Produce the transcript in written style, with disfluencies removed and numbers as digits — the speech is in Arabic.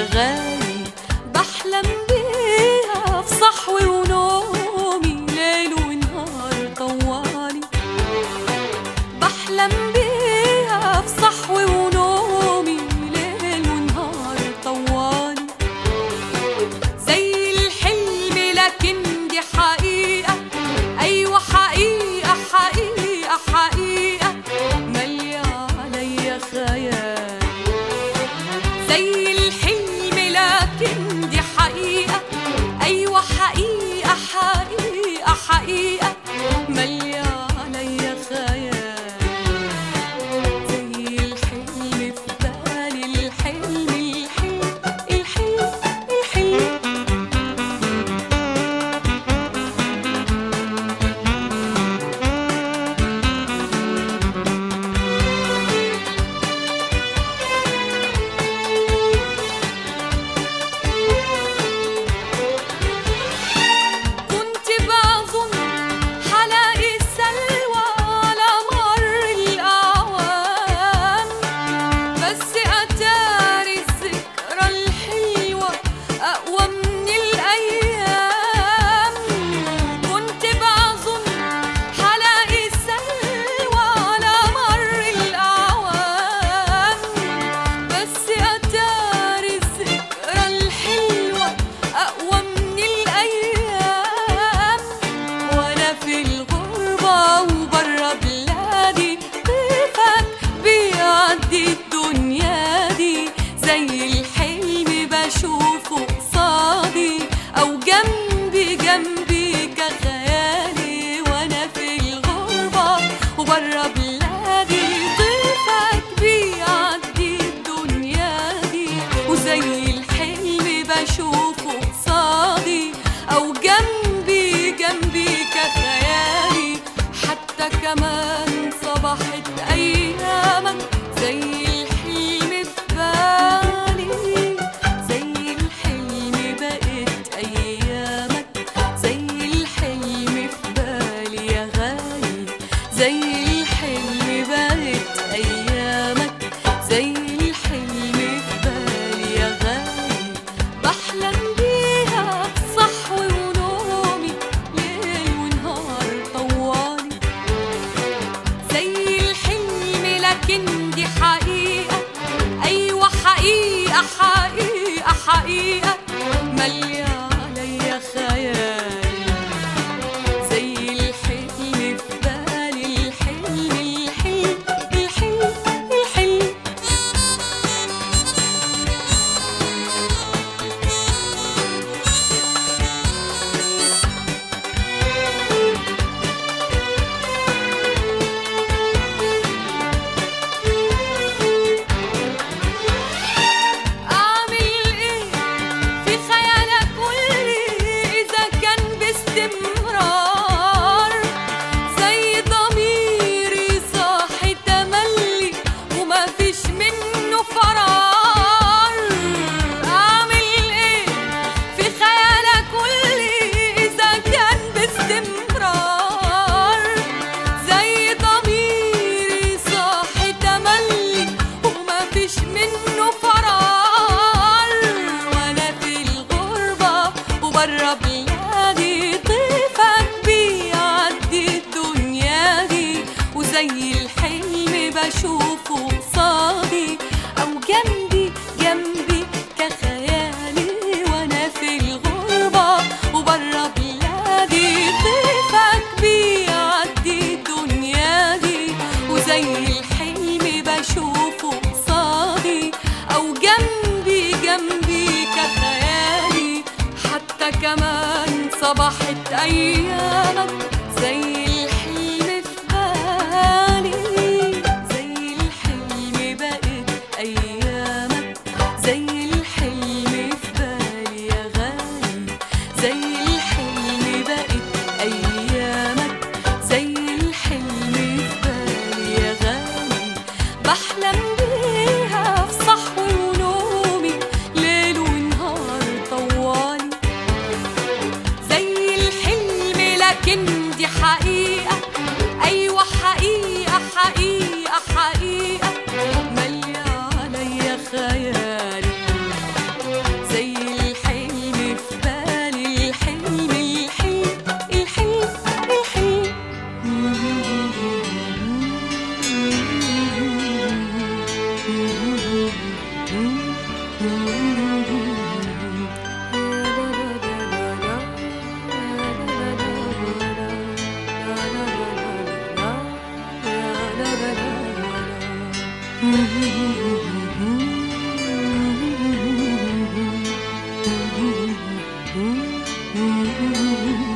غالي، بحلم بيها في صحوي ونومي ليل ونهار طوالي، بحلم بيها في صحوي ونومي ليل ونهار طوالي، زي الحلم لكن دي حقيقة، أيوة حقيقة حقيقة حقيقة مالية عليا خيال، زي الحلم لكن دي حقيقة، أيوة حقيقة حقيقة حقيقة مالية عليا خيال، زي الحلم في بالي، الحلم الحلم الحلم بشوفه قصادي أو جنبي جنبي كخيالي، وأنا في الغربة وبرا بلادي طيفك بيعدي الدنيا دي، وزي الحلم بشوفه قصادي أو جنبي جنبي كخيالي، حتى كمان صبحت أيامك زي الحلم في بالي، زي الحلم بقت أيامك، زي الحلم في بالي يا غالي، زي الحلم بقت أيامك، زي الحلم في بالي يا غالي، بحلم بيها في صحوي ونومي ليل ونهار طوالي، زي الحلم لكن دي حقيقة، أيوة حقيقة حقيقة حقيقة مالية عليا خيال، زي الحلم في بالي، الحلم الحلم الحلم الحلم برا بلادي طيفك بيعدي الدنيا دي، وزي الحلم بشوفه قصادي أو جنبي جنبي كخيالي، وأنا في الغربة وبرا بلادي طيفك بيعدي الدنيا دي، وزي الحلم بشوفه قصادي أو جنبي جنبي كخيالي، حتى كمان صبحت أيامك زي الحلم في بالي، زي الحلم بقت أيامك، زي الحلم في بالي يا غالي، زي الحلم بقت أيامك، زي الحلم في بالي يا غالي، بحلم بيها في صحوي ونومي ليل ونهار طوالي، زي الحلم لكن دي حقيقة، أيوة حقيقة حقيقة حقيقة مالية عليا خيالي. Mm-hmm.